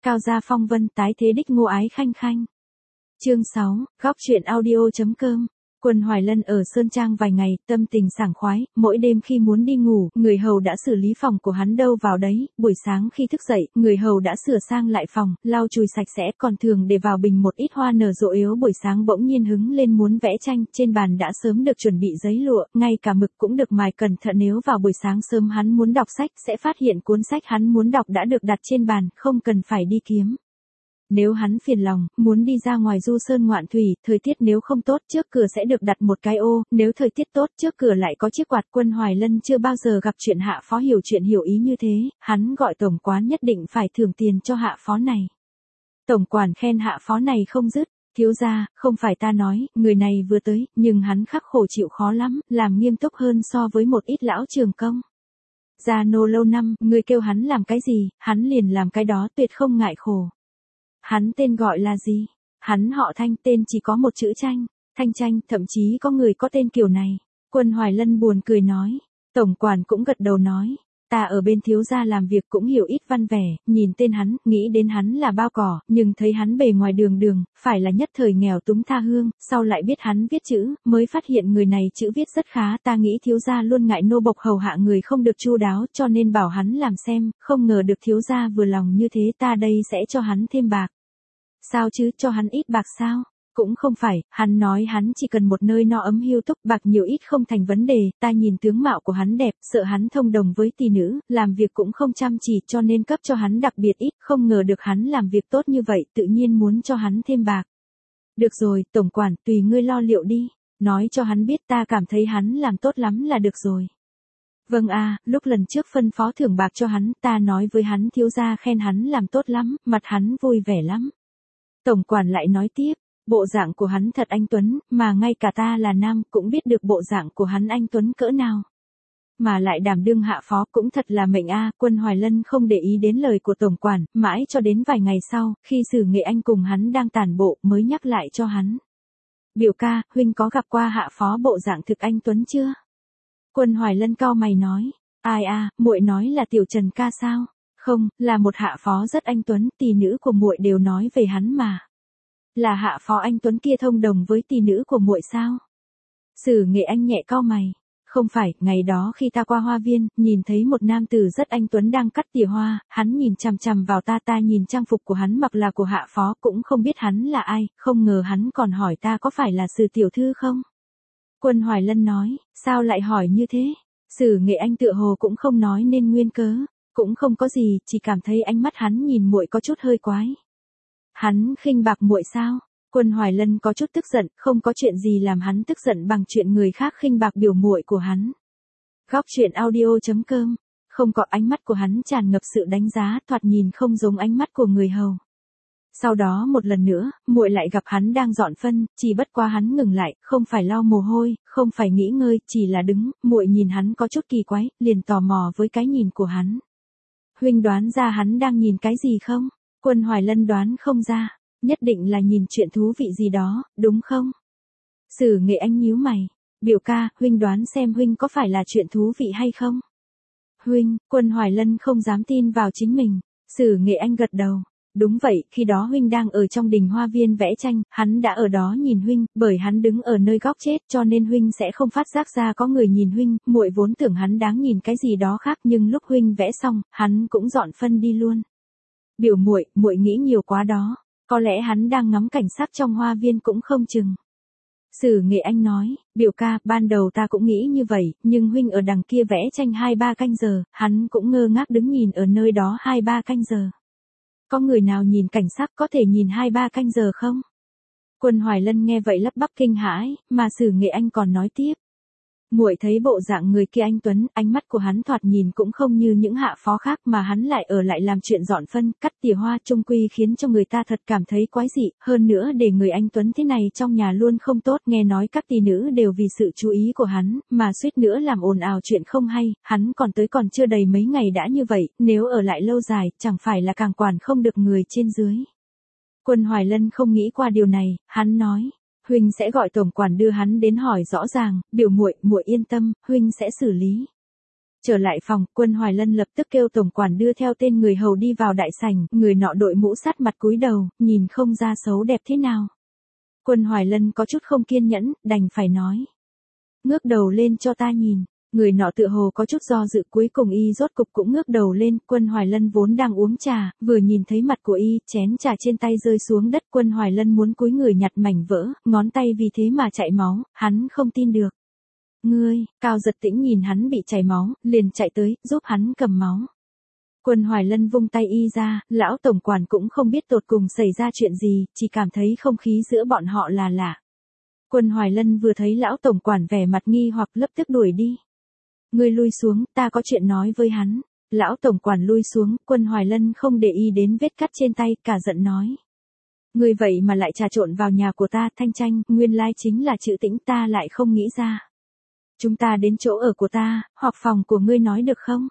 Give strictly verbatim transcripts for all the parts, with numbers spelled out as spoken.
Cao gia phong vân tái thế đích ngô ái khanh khanh. Chương sáu, góc truyện audio.com. Quân Hoài Lân ở Sơn Trang vài ngày, tâm tình sảng khoái, mỗi đêm khi muốn đi ngủ, người hầu đã xử lý phòng của hắn đâu vào đấy, buổi sáng khi thức dậy, người hầu đã sửa sang lại phòng, lau chùi sạch sẽ, còn thường để vào bình một ít hoa nở rộ yếu. Buổi sáng bỗng nhiên hứng lên muốn vẽ tranh, trên bàn đã sớm được chuẩn bị giấy lụa, ngay cả mực cũng được mài cẩn thận. Nếu vào buổi sáng sớm hắn muốn đọc sách, sẽ phát hiện cuốn sách hắn muốn đọc đã được đặt trên bàn, không cần phải đi kiếm. Nếu hắn phiền lòng, muốn đi ra ngoài du sơn ngoạn thủy, thời tiết nếu không tốt, trước cửa sẽ được đặt một cái ô, nếu thời tiết tốt, trước cửa lại có chiếc quạt. Quân Hoài Lân chưa bao giờ gặp chuyện hạ phó hiểu chuyện hiểu ý như thế, hắn gọi tổng quán nhất định phải thưởng tiền cho hạ phó này. Tổng quản khen hạ phó này không dứt, thiếu gia, không phải ta nói, người này vừa tới, nhưng hắn khắc khổ chịu khó lắm, làm nghiêm túc hơn so với một ít lão trường công. Gia nô lâu năm, người kêu hắn làm cái gì, hắn liền làm cái đó, tuyệt không ngại khổ. Hắn tên gọi là gì? Hắn họ Thanh, tên chỉ có một chữ Tranh, Thanh Tranh, thậm chí có người có tên kiểu này. Quân Hoài Lân buồn cười nói. Tổng quản cũng gật đầu nói. Ta ở bên thiếu gia làm việc cũng hiểu ít văn vẻ, nhìn tên hắn, nghĩ đến hắn là bao cỏ, nhưng thấy hắn bề ngoài đường đường, phải là nhất thời nghèo túng tha hương, sau lại biết hắn viết chữ, mới phát hiện người này chữ viết rất khá. Ta nghĩ thiếu gia luôn ngại nô bộc hầu hạ người không được chu đáo, cho nên bảo hắn làm xem, không ngờ được thiếu gia vừa lòng như thế. Ta đây sẽ cho hắn thêm bạc. Sao chứ, cho hắn ít bạc sao? Cũng không phải, hắn nói hắn chỉ cần một nơi no ấm hiu túc, bạc nhiều ít không thành vấn đề. Ta nhìn tướng mạo của hắn đẹp, sợ hắn thông đồng với tỷ nữ, làm việc cũng không chăm chỉ, cho nên cấp cho hắn đặc biệt ít. Không ngờ được hắn làm việc tốt như vậy, tự nhiên muốn cho hắn thêm bạc. Được rồi, tổng quản, tùy ngươi lo liệu đi. Nói cho hắn biết ta cảm thấy hắn làm tốt lắm là được rồi. Vâng a, à, lúc lần trước phân phó thưởng bạc cho hắn, ta nói với hắn thiếu gia khen hắn làm tốt lắm, mặt hắn vui vẻ lắm. Tổng quản lại nói tiếp, bộ dạng của hắn thật anh tuấn, mà ngay cả ta là nam cũng biết được bộ dạng của hắn anh tuấn cỡ nào. Mà lại đảm đương hạ phó cũng thật là mệnh a. Quân Hoài Lân không để ý đến lời của tổng quản, mãi cho đến vài ngày sau, khi Sử Nghệ Anh cùng hắn đang tản bộ, mới nhắc lại cho hắn. Biểu ca, huynh có gặp qua hạ phó bộ dạng thực anh tuấn chưa? Quân Hoài Lân cau mày nói, ai a, muội nói là Tiểu Trần ca sao? Không, là một hạ phó rất anh tuấn, tỷ nữ của muội đều nói về hắn mà. Là hạ phó anh tuấn kia thông đồng với tỷ nữ của muội sao? Sử Nghệ Anh nhẹ cau mày. Không phải, ngày đó khi ta qua hoa viên, nhìn thấy một nam tử rất anh tuấn đang cắt tỉa hoa, hắn nhìn chằm chằm vào ta, ta nhìn trang phục của hắn mặc là của hạ phó, cũng không biết hắn là ai, không ngờ hắn còn hỏi ta có phải là Sử tiểu thư không? Quân Hoài Lân nói, sao lại hỏi như thế? Sử Nghệ Anh tựa hồ cũng không nói nên nguyên cớ. Cũng không có gì, chỉ cảm thấy ánh mắt hắn nhìn muội có chút hơi quái. Hắn khinh bạc muội sao? Quân Hoài Lân có chút tức giận, không có chuyện gì làm hắn tức giận bằng chuyện người khác khinh bạc biểu muội của hắn. Góc truyện audio.com. Không có, ánh mắt của hắn tràn ngập sự đánh giá, thoạt nhìn không giống ánh mắt của người hầu. Sau đó một lần nữa, muội lại gặp hắn đang dọn phân, chỉ bất quá hắn ngừng lại, không phải lau mồ hôi, không phải nghỉ ngơi, chỉ là đứng. Muội nhìn hắn có chút kỳ quái, liền tò mò với cái nhìn của hắn. Huynh đoán ra hắn đang nhìn cái gì không? Quân Hoài Lân đoán không ra, nhất định là nhìn chuyện thú vị gì đó, đúng không? Sử Nghệ Anh nhíu mày, biểu ca, huynh đoán xem huynh có phải là chuyện thú vị hay không? Huynh, Quân Hoài Lân không dám tin vào chính mình. Sử Nghệ Anh gật đầu. Đúng vậy, khi đó huynh đang ở trong đình hoa viên vẽ tranh, hắn đã ở đó nhìn huynh, bởi hắn đứng ở nơi góc chết cho nên huynh sẽ không phát giác ra có người nhìn huynh. Muội vốn tưởng hắn đáng nhìn cái gì đó khác, nhưng lúc huynh vẽ xong, hắn cũng dọn phân đi luôn. Biểu muội, muội nghĩ nhiều quá đó, có lẽ hắn đang ngắm cảnh sắc trong hoa viên cũng không chừng. Sử Nghệ Anh nói, biểu ca, ban đầu ta cũng nghĩ như vậy, nhưng huynh ở đằng kia vẽ tranh hai ba canh giờ, hắn cũng ngơ ngác đứng nhìn ở nơi đó hai ba canh giờ. Có người nào nhìn cảnh sắc có thể nhìn hai ba canh giờ không? Quân Hoài Lân nghe vậy lắp bắp kinh hãi, mà Sử Nghệ Anh còn nói tiếp. Muội thấy bộ dạng người kia anh tuấn, ánh mắt của hắn thoạt nhìn cũng không như những hạ phó khác, mà hắn lại ở lại làm chuyện dọn phân, cắt tỉa hoa, chung quy khiến cho người ta thật cảm thấy quái dị. Hơn nữa để người anh tuấn thế này trong nhà luôn không tốt, nghe nói các tỷ nữ đều vì sự chú ý của hắn, mà suýt nữa làm ồn ào chuyện không hay. Hắn còn tới còn chưa đầy mấy ngày đã như vậy, nếu ở lại lâu dài, chẳng phải là càng quản không được người trên dưới. Quân Hoài Lân không nghĩ qua điều này, hắn nói. Huynh sẽ gọi tổng quản đưa hắn đến hỏi rõ ràng, biểu muội, muội yên tâm, huynh sẽ xử lý. Trở lại phòng, Quân Hoài Lân lập tức kêu tổng quản đưa theo tên người hầu đi vào đại sảnh, người nọ đội mũ sát mặt cúi đầu, nhìn không ra xấu đẹp thế nào. Quân Hoài Lân có chút không kiên nhẫn, đành phải nói. Ngước đầu lên cho ta nhìn. Người nọ tựa hồ có chút do dự, cuối cùng y rốt cục cũng ngước đầu lên. Quân Hoài Lân vốn đang uống trà, vừa nhìn thấy mặt của y, chén trà trên tay rơi xuống đất. Quân Hoài Lân muốn cúi người nhặt mảnh vỡ, ngón tay vì thế mà chảy máu, hắn không tin được. Ngươi, Cao Giật Tĩnh nhìn hắn bị chảy máu, liền chạy tới, giúp hắn cầm máu. Quân Hoài Lân vung tay y ra, lão tổng quản cũng không biết tột cùng xảy ra chuyện gì, chỉ cảm thấy không khí giữa bọn họ là lạ. Quân Hoài Lân vừa thấy lão tổng quản vẻ mặt nghi hoặc lập tức đuổi đi. Ngươi lui xuống, ta có chuyện nói với hắn. Lão tổng quản lui xuống, Quân Hoài Lân không để ý đến vết cắt trên tay, cả giận nói. Ngươi vậy mà lại trà trộn vào nhà của ta, Thanh Tranh, nguyên lai chính là chữ Tĩnh, ta lại không nghĩ ra. Chúng ta đến chỗ ở của ta, hoặc phòng của ngươi nói được không?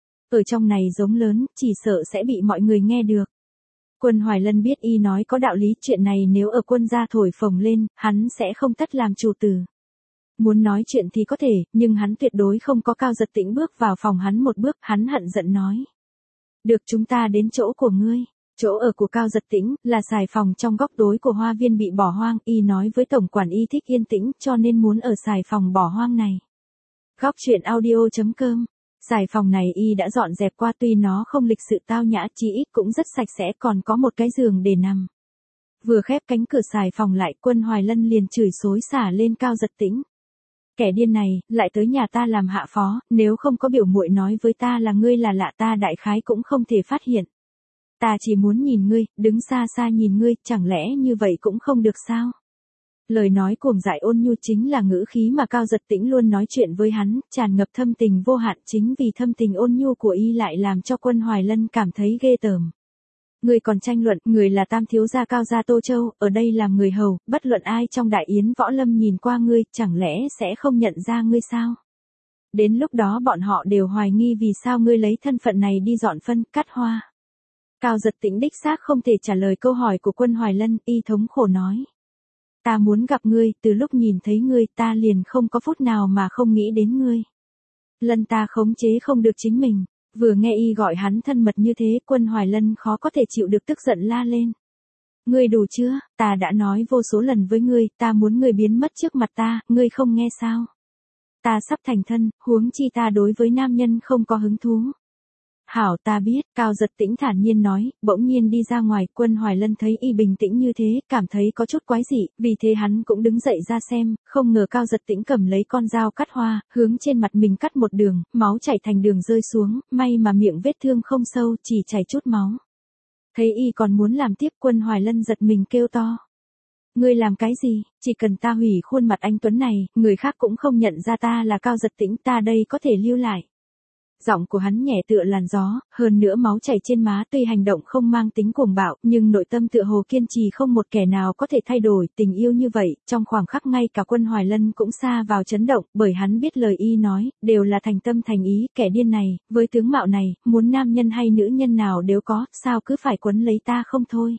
Ở trong này giống lớn, chỉ sợ sẽ bị mọi người nghe được. Quân Hoài Lân biết y nói có đạo lý, chuyện này nếu ở quân gia thổi phồng lên, hắn sẽ không tất làm chủ tử. Muốn nói chuyện thì có thể, nhưng hắn tuyệt đối không có Cao Giật Tĩnh bước vào phòng hắn một bước, hắn hận giận nói. Được, chúng ta đến chỗ của ngươi. Chỗ ở của Cao Giật Tĩnh là xài phòng trong góc tối của hoa viên bị bỏ hoang, y nói với tổng quản y thích yên tĩnh cho nên muốn ở xài phòng bỏ hoang này. Góc truyện audio chấm com. Xài phòng này y đã dọn dẹp qua, tuy nó không lịch sự tao nhã, chí ít cũng rất sạch sẽ, còn có một cái giường để nằm. Vừa khép cánh cửa xài phòng lại, Quân Hoài Lân liền chửi xối xả lên Cao Giật Tĩnh. Kẻ điên này, lại tới nhà ta làm hạ phó, nếu không có biểu muội nói với ta là ngươi là lạ, ta đại khái cũng không thể phát hiện. Ta chỉ muốn nhìn ngươi, đứng xa xa nhìn ngươi, chẳng lẽ như vậy cũng không được sao? Lời nói cuồng dại ôn nhu chính là ngữ khí mà Cao Giật Tĩnh luôn nói chuyện với hắn, tràn ngập thâm tình vô hạn, chính vì thâm tình ôn nhu của y lại làm cho Quân Hoài Lân cảm thấy ghê tởm. Ngươi còn tranh luận, người là tam thiếu gia Cao gia Tô Châu, ở đây làm người hầu, bất luận ai trong đại yến võ lâm nhìn qua ngươi, chẳng lẽ sẽ không nhận ra ngươi sao? Đến lúc đó bọn họ đều hoài nghi vì sao ngươi lấy thân phận này đi dọn phân, cắt hoa. Cao Giật Tĩnh đích xác không thể trả lời câu hỏi của Quân Hoài Lân, y thống khổ nói. Ta muốn gặp ngươi, từ lúc nhìn thấy ngươi ta liền không có phút nào mà không nghĩ đến ngươi. Lân ta khống chế không được chính mình, vừa nghe y gọi hắn thân mật như thế, Quân Hoài Lân khó có thể chịu được, tức giận la lên. Ngươi đủ chưa, ta đã nói vô số lần với ngươi, ta muốn ngươi biến mất trước mặt ta, ngươi không nghe sao? Ta sắp thành thân, huống chi ta đối với nam nhân không có hứng thú. Hảo, ta biết, Cao Giật Tĩnh thản nhiên nói, bỗng nhiên đi ra ngoài. Quân Hoài Lân thấy y bình tĩnh như thế, cảm thấy có chút quái dị, vì thế hắn cũng đứng dậy ra xem, không ngờ Cao Giật Tĩnh cầm lấy con dao cắt hoa, hướng trên mặt mình cắt một đường, máu chảy thành đường rơi xuống, may mà miệng vết thương không sâu, chỉ chảy chút máu. Thấy y còn muốn làm tiếp, Quân Hoài Lân giật mình kêu to. Ngươi làm cái gì, chỉ cần ta hủy khuôn mặt anh Tuấn này, người khác cũng không nhận ra ta là Cao Giật Tĩnh, ta đây có thể lưu lại. Giọng của hắn nhẹ tựa làn gió, hơn nữa máu chảy trên má, tuy hành động không mang tính cuồng bạo, nhưng nội tâm tựa hồ kiên trì không một kẻ nào có thể thay đổi. Tình yêu như vậy, trong khoảng khắc ngay cả Quân Hoài Lân cũng xa vào chấn động, bởi hắn biết lời y nói, đều là thành tâm thành ý, kẻ điên này, với tướng mạo này, muốn nam nhân hay nữ nhân nào đều có, sao cứ phải quấn lấy ta không thôi.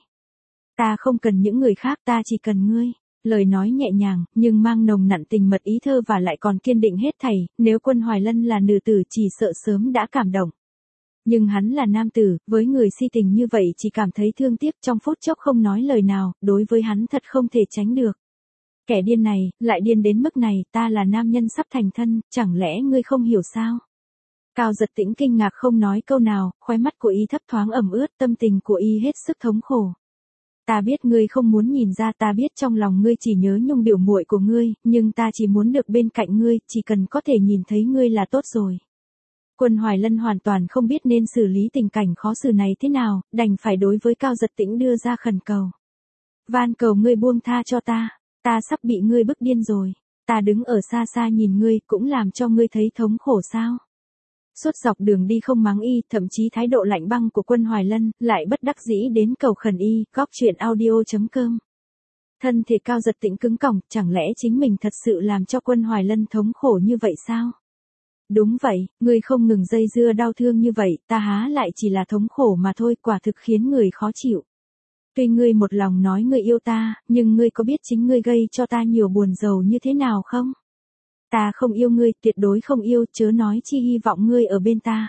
Ta không cần những người khác, ta chỉ cần ngươi. Lời nói nhẹ nhàng, nhưng mang nồng nặn tình mật ý thơ và lại còn kiên định hết thảy, nếu Quân Hoài Lân là nữ tử chỉ sợ sớm đã cảm động. Nhưng hắn là nam tử, với người si tình như vậy chỉ cảm thấy thương tiếc, trong phút chốc không nói lời nào, đối với hắn thật không thể tránh được. Kẻ điên này, lại điên đến mức này, ta là nam nhân sắp thành thân, chẳng lẽ ngươi không hiểu sao? Cao Giật Tĩnh kinh ngạc không nói câu nào, khóe mắt của y thấp thoáng ẩm ướt, tâm tình của y hết sức thống khổ. Ta biết ngươi không muốn nhìn ra, ta biết trong lòng ngươi chỉ nhớ nhung biểu muội của ngươi, nhưng ta chỉ muốn được bên cạnh ngươi, chỉ cần có thể nhìn thấy ngươi là tốt rồi. Quân Hoài Lân hoàn toàn không biết nên xử lý tình cảnh khó xử này thế nào, đành phải đối với Cao Giật Tĩnh đưa ra khẩn cầu. Van cầu ngươi buông tha cho ta, ta sắp bị ngươi bức điên rồi, ta đứng ở xa xa nhìn ngươi cũng làm cho ngươi thấy thống khổ sao? Suốt dọc đường đi không mắng y, thậm chí thái độ lạnh băng của Quân Hoài Lân, lại bất đắc dĩ đến cầu khẩn y, góc truyện audio chấm com. Thân thể Cao Giật Tĩnh cứng cỏng, chẳng lẽ chính mình thật sự làm cho Quân Hoài Lân thống khổ như vậy sao? Đúng vậy, ngươi không ngừng dây dưa đau thương như vậy, ta há lại chỉ là thống khổ mà thôi, quả thực khiến người khó chịu. Tuy ngươi một lòng nói ngươi yêu ta, nhưng ngươi có biết chính ngươi gây cho ta nhiều buồn rầu như thế nào không? Ta không yêu ngươi, tuyệt đối không yêu, chớ nói chi hy vọng ngươi ở bên ta.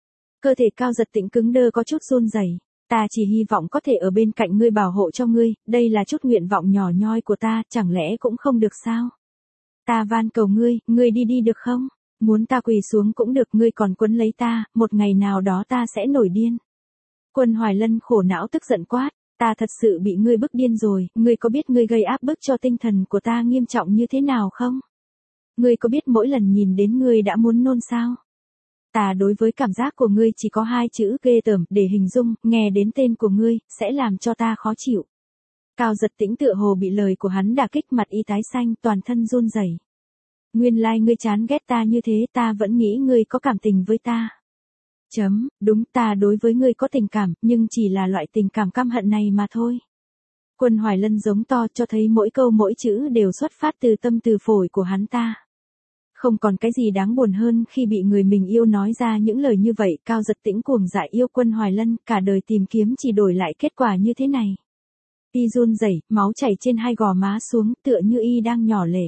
Cơ thể Cao Giật Tĩnh cứng đơ có chút run rẩy. Ta chỉ hy vọng có thể ở bên cạnh ngươi bảo hộ cho ngươi, đây là chút nguyện vọng nhỏ nhoi của ta, chẳng lẽ cũng không được sao? Ta van cầu ngươi, ngươi đi đi được không? Muốn ta quỳ xuống cũng được, ngươi còn quấn lấy ta, một ngày nào đó ta sẽ nổi điên. Quân Hoài Lân khổ não tức giận quát, ta thật sự bị ngươi bức điên rồi, ngươi có biết ngươi gây áp bức cho tinh thần của ta nghiêm trọng như thế nào không? Ngươi có biết mỗi lần nhìn đến ngươi đã muốn nôn sao? Ta đối với cảm giác của ngươi chỉ có hai chữ ghê tởm để hình dung, nghe đến tên của ngươi, sẽ làm cho ta khó chịu. Cao Giật Tĩnh tựa hồ bị lời của hắn đả kích, mặt y tái xanh, toàn thân run rẩy. Nguyên lai like ngươi chán ghét ta như thế, ta vẫn nghĩ ngươi có cảm tình với ta. Chấm, đúng, ta đối với ngươi có tình cảm, nhưng chỉ là loại tình cảm căm hận này mà thôi. Quân Hoài Lân giống to cho thấy mỗi câu mỗi chữ đều xuất phát từ tâm từ phổi của hắn ta. Không còn cái gì đáng buồn hơn khi bị người mình yêu nói ra những lời như vậy. Cao Giật Tĩnh cuồng dại yêu Quân Hoài Lân, cả đời tìm kiếm chỉ đổi lại kết quả như thế này. Y run rẩy, máu chảy trên hai gò má xuống, tựa như y đang nhỏ lệ.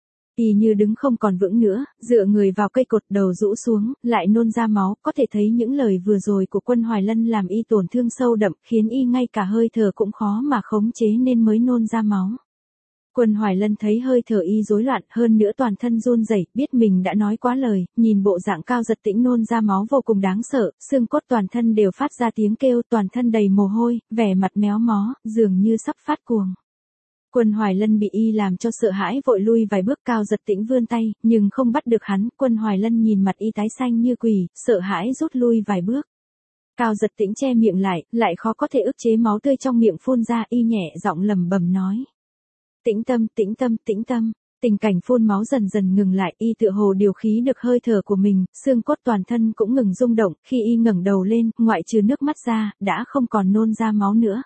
Y như đứng không còn vững nữa, dựa người vào cây cột, đầu rũ xuống, lại nôn ra máu, có thể thấy những lời vừa rồi của Quân Hoài Lân làm y tổn thương sâu đậm, khiến y ngay cả hơi thở cũng khó mà khống chế nên mới nôn ra máu. Quân Hoài Lân thấy hơi thở y rối loạn, hơn nữa toàn thân run rẩy, biết mình đã nói quá lời, nhìn bộ dạng Cao Giật Tĩnh nôn ra máu vô cùng đáng sợ, xương cốt toàn thân đều phát ra tiếng kêu, toàn thân đầy mồ hôi, vẻ mặt méo mó, dường như sắp phát cuồng. Quân Hoài Lân bị y làm cho sợ hãi, vội lui vài bước. Cao Giật Tĩnh vươn tay, nhưng không bắt được hắn. Quân Hoài Lân nhìn mặt y tái xanh như quỷ, sợ hãi rút lui vài bước. Cao Giật Tĩnh che miệng lại, lại khó có thể ức chế máu tươi trong miệng phun ra, y nhẹ giọng lẩm bẩm nói. Tĩnh tâm, tĩnh tâm, tĩnh tâm. Tình cảnh phun máu dần dần ngừng lại, y tựa hồ điều khí được hơi thở của mình, xương cốt toàn thân cũng ngừng rung động, khi y ngẩng đầu lên, ngoại trừ nước mắt ra, đã không còn nôn ra máu nữa.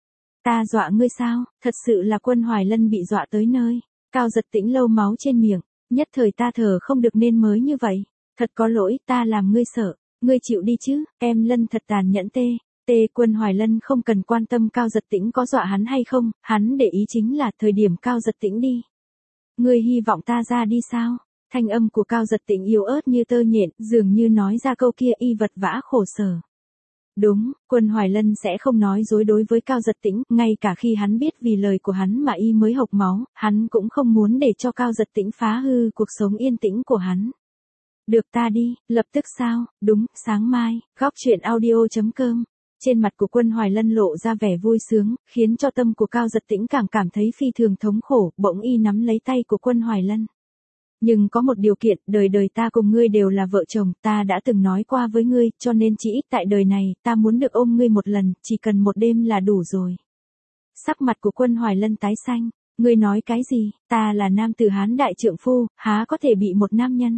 Ta dọa ngươi sao? Thật sự là Quân Hoài Lân bị dọa tới nơi. Cao Giật Tĩnh lâu máu trên miệng, nhất thời ta thở không được nên mới như vậy. Thật có lỗi, ta làm ngươi sợ. Ngươi chịu đi chứ, em Lân thật tàn nhẫn tê. Tê. Quân Hoài Lân không cần quan tâm Cao Giật Tĩnh có dọa hắn hay không, hắn để ý chính là thời điểm Cao Giật Tĩnh đi. Ngươi hy vọng ta ra đi sao? Thanh âm của Cao Giật Tĩnh yếu ớt như tơ nhện, dường như nói ra câu kia y vật vã khổ sở. Đúng, Quân Hoài Lân sẽ không nói dối đối với Cao Giật Tĩnh, ngay cả khi hắn biết vì lời của hắn mà y mới hộc máu, hắn cũng không muốn để cho Cao Giật Tĩnh phá hư cuộc sống yên tĩnh của hắn. Được, ta đi, lập tức sao? Đúng, sáng mai. Góc truyện audio chấm com. Trên mặt của Quân Hoài Lân lộ ra vẻ vui sướng, khiến cho tâm của Cao Giật Tĩnh càng cảm thấy phi thường thống khổ, bỗng y nắm lấy tay của Quân Hoài Lân. Nhưng có một điều kiện, đời đời ta cùng ngươi đều là vợ chồng, ta đã từng nói qua với ngươi, cho nên chỉ ít tại đời này, ta muốn được ôm ngươi một lần, chỉ cần một đêm là đủ rồi. Sắc mặt của Quân Hoài Lân tái xanh, ngươi nói cái gì, ta là nam tử Hán đại trượng phu, há có thể bị một nam nhân.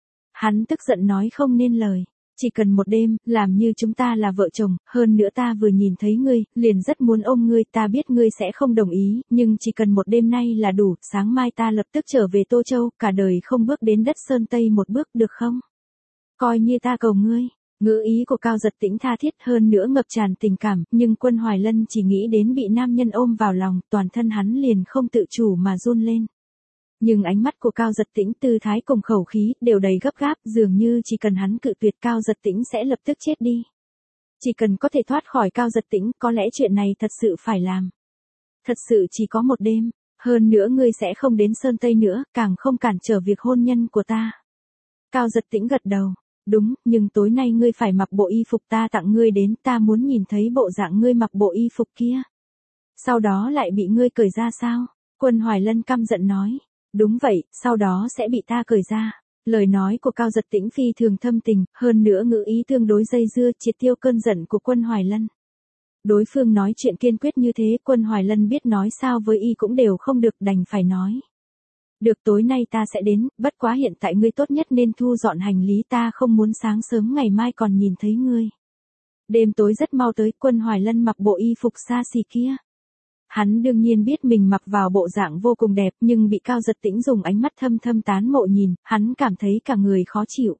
Hắn tức giận nói không nên lời. Chỉ cần một đêm, làm như chúng ta là vợ chồng, hơn nữa ta vừa nhìn thấy ngươi, liền rất muốn ôm ngươi, ta biết ngươi sẽ không đồng ý, nhưng chỉ cần một đêm nay là đủ, sáng mai ta lập tức trở về Tô Châu, cả đời không bước đến đất Sơn Tây một bước được không? Coi như ta cầu ngươi. Ngữ ý của Cao Giật Tĩnh tha thiết, hơn nữa ngập tràn tình cảm, nhưng Quân Hoài Lân chỉ nghĩ đến bị nam nhân ôm vào lòng, toàn thân hắn liền không tự chủ mà run lên. Nhưng ánh mắt của Cao Giật Tĩnh, tư thái cùng khẩu khí, đều đầy gấp gáp, dường như chỉ cần hắn cự tuyệt Cao Giật Tĩnh sẽ lập tức chết đi. Chỉ cần có thể thoát khỏi Cao Giật Tĩnh, có lẽ chuyện này thật sự phải làm. Thật sự chỉ có một đêm, hơn nữa ngươi sẽ không đến Sơn Tây nữa, càng không cản trở việc hôn nhân của ta. Cao Giật Tĩnh gật đầu, đúng, nhưng tối nay ngươi phải mặc bộ y phục ta tặng ngươi đến, ta muốn nhìn thấy bộ dạng ngươi mặc bộ y phục kia. Sau đó lại bị ngươi cởi ra sao? Quân Hoài Lân căm giận nói. Đúng vậy, sau đó sẽ bị ta cởi ra. Lời nói của Cao Giật Tĩnh phi thường thâm tình, hơn nữa ngữ ý tương đối dây dưa, triệt tiêu cơn giận của Quân Hoài Lân. Đối phương nói chuyện kiên quyết như thế, Quân Hoài Lân biết nói sao với y cũng đều không được, đành phải nói. Được, tối nay ta sẽ đến, bất quá hiện tại ngươi tốt nhất nên thu dọn hành lý, ta không muốn sáng sớm ngày mai còn nhìn thấy ngươi. Đêm tối rất mau tới, Quân Hoài Lân mặc bộ y phục xa xỉ kia. Hắn đương nhiên biết mình mặc vào bộ dạng vô cùng đẹp, nhưng bị Cao Giật Tĩnh dùng ánh mắt thâm thâm tán mộ nhìn, hắn cảm thấy cả người khó chịu.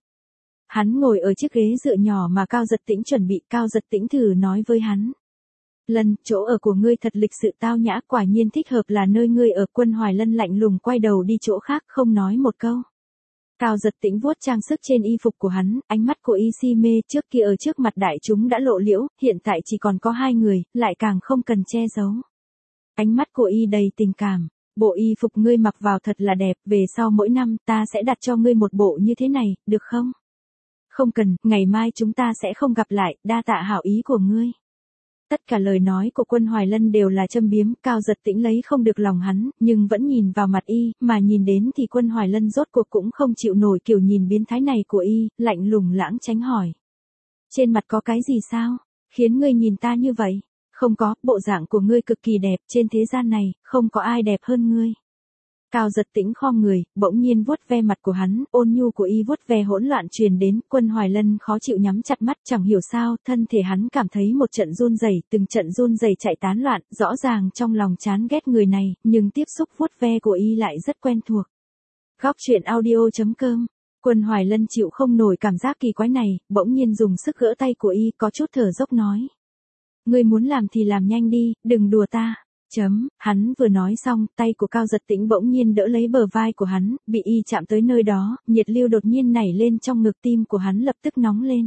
Hắn ngồi ở chiếc ghế dựa nhỏ mà Cao Giật Tĩnh chuẩn bị, Cao Giật Tĩnh thử nói với hắn. Lân, chỗ ở của ngươi thật lịch sự tao nhã, quả nhiên thích hợp là nơi ngươi ở. Quân Hoài Lân lạnh lùng quay đầu đi chỗ khác, không nói một câu. Cao Giật Tĩnh vuốt trang sức trên y phục của hắn, ánh mắt của y si mê, trước kia ở trước mặt đại chúng đã lộ liễu, hiện tại chỉ còn có hai người, lại càng không cần che giấu. Ánh mắt của y đầy tình cảm, bộ y phục ngươi mặc vào thật là đẹp, về sau mỗi năm ta sẽ đặt cho ngươi một bộ như thế này, được không? Không cần, ngày mai chúng ta sẽ không gặp lại, đa tạ hảo ý của ngươi. Tất cả lời nói của Quân Hoài Lân đều là châm biếm, Cao Giật Tĩnh lấy không được lòng hắn, nhưng vẫn nhìn vào mặt y, mà nhìn đến thì Quân Hoài Lân rốt cuộc cũng không chịu nổi kiểu nhìn biến thái này của y, lạnh lùng lãng tránh hỏi. Trên mặt có cái gì sao? Khiến ngươi nhìn ta như vậy? Không có, bộ dạng của ngươi cực kỳ đẹp, trên thế gian này, không có ai đẹp hơn ngươi. Cao Giật Tĩnh khom người, bỗng nhiên vuốt ve mặt của hắn, ôn nhu của y vuốt ve hỗn loạn truyền đến, Quân Hoài Lân khó chịu nhắm chặt mắt, chẳng hiểu sao, thân thể hắn cảm thấy một trận run rẩy, từng trận run rẩy chạy tán loạn, rõ ràng trong lòng chán ghét người này, nhưng tiếp xúc vuốt ve của y lại rất quen thuộc. Góc truyện audio chấm com. Quân Hoài Lân chịu không nổi cảm giác kỳ quái này, bỗng nhiên dùng sức gỡ tay của y, có chút thở dốc nói: "Ngươi muốn làm thì làm nhanh đi, đừng đùa ta." Chấm, hắn vừa nói xong, tay của Cao Giật Tĩnh bỗng nhiên đỡ lấy bờ vai của hắn, bị y chạm tới nơi đó, nhiệt lưu đột nhiên nảy lên trong ngực, tim của hắn lập tức nóng lên.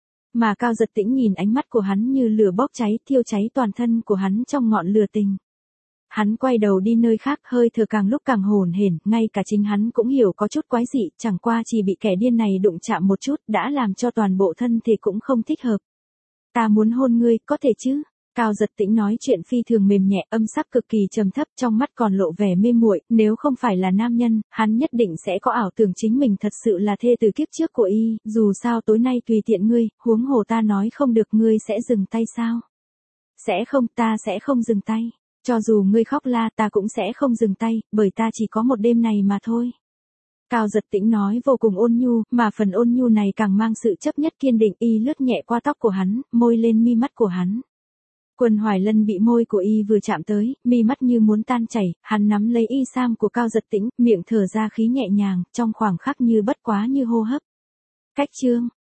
Mà Cao Giật Tĩnh nhìn ánh mắt của hắn như lửa bốc cháy, thiêu cháy toàn thân của hắn trong ngọn lửa tình. Hắn quay đầu đi nơi khác, hơi thở càng lúc càng hổn hển, ngay cả chính hắn cũng hiểu có chút quái dị, chẳng qua chỉ bị kẻ điên này đụng chạm một chút, đã làm cho toàn bộ thân thể cũng không thích hợp. "Ta muốn hôn ngươi, có thể chứ?" Cao Giật Tĩnh nói chuyện phi thường mềm nhẹ, âm sắc cực kỳ trầm thấp, trong mắt còn lộ vẻ mê muội, nếu không phải là nam nhân, hắn nhất định sẽ có ảo tưởng chính mình thật sự là thê từ kiếp trước của y, dù sao tối nay tùy tiện ngươi, huống hồ ta nói không được ngươi sẽ dừng tay sao? Sẽ không, ta sẽ không dừng tay. Cho dù ngươi khóc la ta cũng sẽ không dừng tay, bởi ta chỉ có một đêm này mà thôi. Cao Giật Tĩnh nói vô cùng ôn nhu, mà phần ôn nhu này càng mang sự chấp nhất kiên định, y lướt nhẹ qua tóc của hắn, môi lên mi mắt của hắn. Quân Hoài Lân bị môi của y vừa chạm tới, mi mắt như muốn tan chảy, hắn nắm lấy y sam của Cao Giật Tĩnh, miệng thở ra khí nhẹ nhàng, trong khoảng khắc như bất quá như hô hấp. Cách chương